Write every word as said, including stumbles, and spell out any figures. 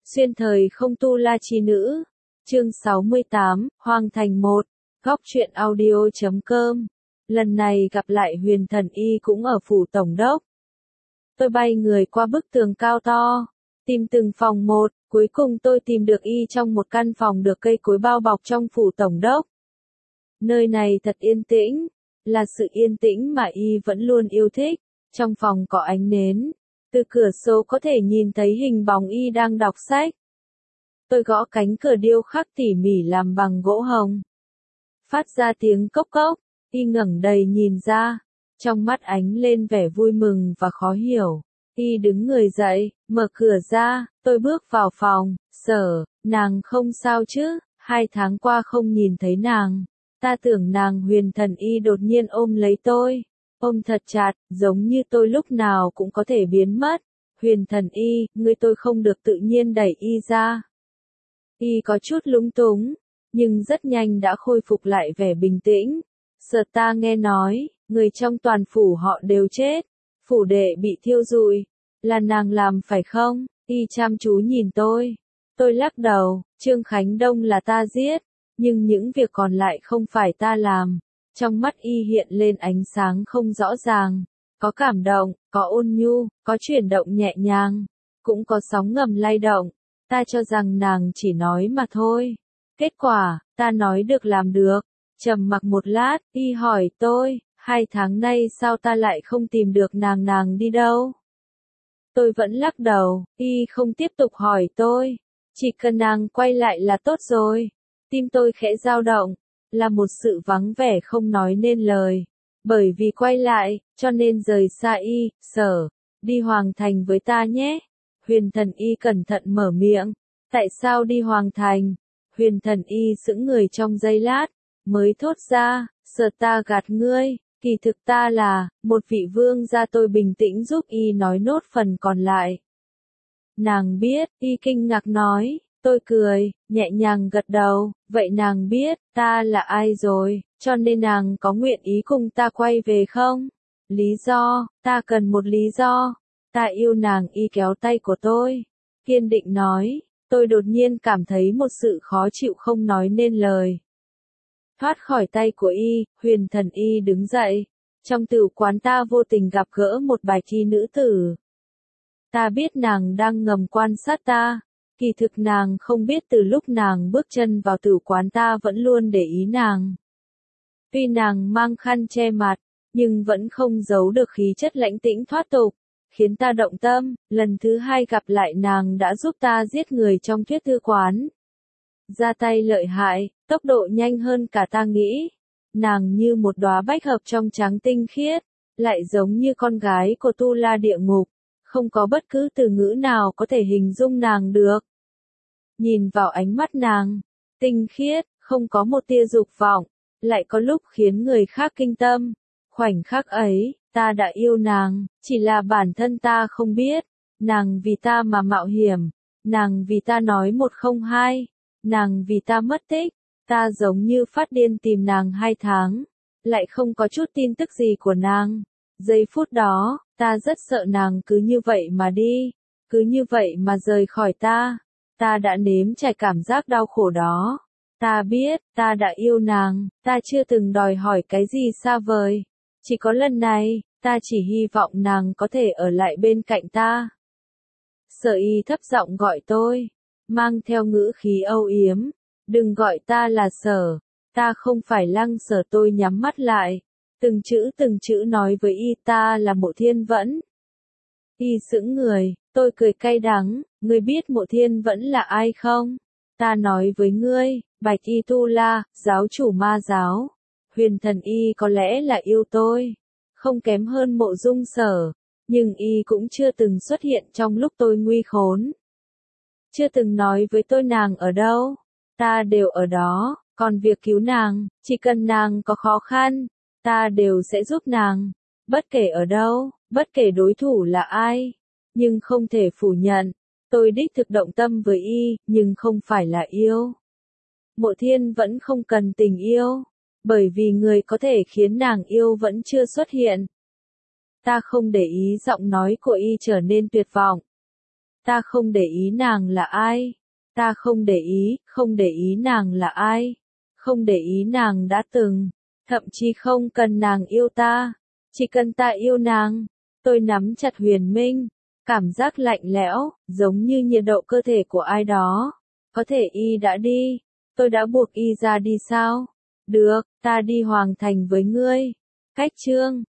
Xuyên thời không tu la chi nữ. Chương sáu mươi tám, Hoàng Thành một. Góc truyện audio chấm com. Lần này gặp lại Huyền Thần Y cũng ở phủ tổng đốc. Tôi bay người qua bức tường cao to, tìm từng phòng một, cuối cùng tôi tìm được Y trong một căn phòng được cây cối bao bọc trong phủ tổng đốc. Nơi này thật yên tĩnh, là sự yên tĩnh mà Y vẫn luôn yêu thích. Trong phòng có ánh nến, từ cửa sổ có thể nhìn thấy hình bóng Y đang đọc sách. Tôi gõ cánh cửa điêu khắc tỉ mỉ làm bằng gỗ hồng. Phát ra tiếng cốc cốc, Y ngẩng đầy nhìn ra, trong mắt ánh lên vẻ vui mừng và khó hiểu. Y đứng người dậy, mở cửa ra, tôi bước vào phòng, Sở, nàng không sao chứ, hai tháng qua không nhìn thấy nàng. Ta tưởng nàng. Huyền Thần Y đột nhiên ôm lấy tôi, ôm thật chặt, giống như tôi lúc nào cũng có thể biến mất. Huyền Thần Y, ngươi. Tôi không được tự nhiên đẩy Y ra. Y có chút lúng túng, nhưng rất nhanh đã khôi phục lại vẻ bình tĩnh. Sở, ta nghe nói, người trong toàn phủ họ đều chết, phủ đệ bị thiêu rụi, là nàng làm phải không? Y chăm chú nhìn tôi. Tôi lắc đầu, Trương Khánh Đông là ta giết, nhưng những việc còn lại không phải ta làm. Trong mắt Y hiện lên ánh sáng không rõ ràng, có cảm động, có ôn nhu, có chuyển động nhẹ nhàng, cũng có sóng ngầm lay động. Ta cho rằng nàng chỉ nói mà thôi. Kết quả, ta nói được làm được. Trầm mặc một lát, Y hỏi tôi, hai tháng nay sao ta lại không tìm được nàng nàng đi đâu? Tôi vẫn lắc đầu, Y không tiếp tục hỏi tôi. Chỉ cần nàng quay lại là tốt rồi. Tim tôi khẽ dao động, là một sự vắng vẻ không nói nên lời. Bởi vì quay lại, cho nên rời xa Y. Sở, đi Hoàng Thành với ta nhé. Huyền Thần Y cẩn thận mở miệng. Tại sao đi Hoàng Thành? Huyền Thần Y sững người trong giây lát, mới thốt ra, Sở, ta gạt ngươi, kỳ thực ta là một vị vương gia. Tôi bình tĩnh giúp Y nói nốt phần còn lại. Nàng biết? Y kinh ngạc nói. Tôi cười, nhẹ nhàng gật đầu, vậy nàng biết ta là ai rồi, cho nên nàng có nguyện ý cùng ta quay về không? Lý do, ta cần một lý do. Ta yêu nàng. Y kéo tay của tôi, kiên định nói. Tôi đột nhiên cảm thấy một sự khó chịu không nói nên lời. Thoát khỏi tay của Y, Huyền Thần Y đứng dậy. Trong tử quán ta vô tình gặp gỡ một bài thi nữ tử. Ta biết nàng đang ngầm quan sát ta. Kỳ thực nàng không biết từ lúc nàng bước chân vào tử quán ta vẫn luôn để ý nàng. Tuy nàng mang khăn che mặt, nhưng vẫn không giấu được khí chất lãnh tĩnh thoát tục, khiến ta động tâm. Lần thứ hai gặp lại nàng đã giúp ta giết người trong thuyết thư quán. Ra tay lợi hại, tốc độ nhanh hơn cả ta nghĩ. Nàng như một đóa bách hợp trong trắng tinh khiết, lại giống như con gái của tu la địa ngục. Không có bất cứ từ ngữ nào có thể hình dung nàng được. Nhìn vào ánh mắt nàng, tinh khiết, không có một tia dục vọng, lại có lúc khiến người khác kinh tâm. Khoảnh khắc ấy, ta đã yêu nàng, chỉ là bản thân ta không biết. Nàng vì ta mà mạo hiểm, nàng vì ta nói một không hai, nàng vì ta mất tích. Ta giống như phát điên tìm nàng hai tháng, lại không có chút tin tức gì của nàng. Giây phút đó, ta rất sợ nàng cứ như vậy mà đi, cứ như vậy mà rời khỏi ta. Ta đã nếm trải cảm giác đau khổ đó. Ta biết, ta đã yêu nàng, ta chưa từng đòi hỏi cái gì xa vời. Chỉ có lần này, ta chỉ hy vọng nàng có thể ở lại bên cạnh ta. Sở. Y thấp giọng gọi tôi, mang theo ngữ khí âu yếm. Đừng gọi ta là Sở, ta không phải Lăng Sở. Tôi nhắm mắt lại, từng chữ từng chữ nói với Y, ta là Mộ Thiên Vẫn. Y sững người, tôi cười cay đắng, ngươi biết Mộ Thiên Vẫn là ai không? Ta nói với ngươi, Bạch Y Tu La, giáo chủ ma giáo. Huyền Thần Y có lẽ là yêu tôi, không kém hơn Mộ Dung Sở, nhưng Y cũng chưa từng xuất hiện trong lúc tôi nguy khốn. Chưa từng nói với tôi nàng ở đâu, ta đều ở đó, còn việc cứu nàng, chỉ cần nàng có khó khăn, ta đều sẽ giúp nàng, bất kể ở đâu, bất kể đối thủ là ai. Nhưng không thể phủ nhận, tôi đích thực động tâm với Y, nhưng không phải là yêu. Mộ Thiên vẫn không cần tình yêu, bởi vì người có thể khiến nàng yêu vẫn chưa xuất hiện. Ta không để ý giọng nói của Y trở nên tuyệt vọng. Ta không để ý nàng là ai. Ta không để ý, không để ý nàng là ai. Không để ý nàng đã từng. Thậm chí không cần nàng yêu ta. Chỉ cần ta yêu nàng. Tôi nắm chặt Huyền Minh. Cảm giác lạnh lẽo, giống như nhiệt độ cơ thể của ai đó. Có thể y đã đi. Tôi đã buộc y ra đi sao? Được, ta đi Hoàng Thành với ngươi. Cách chương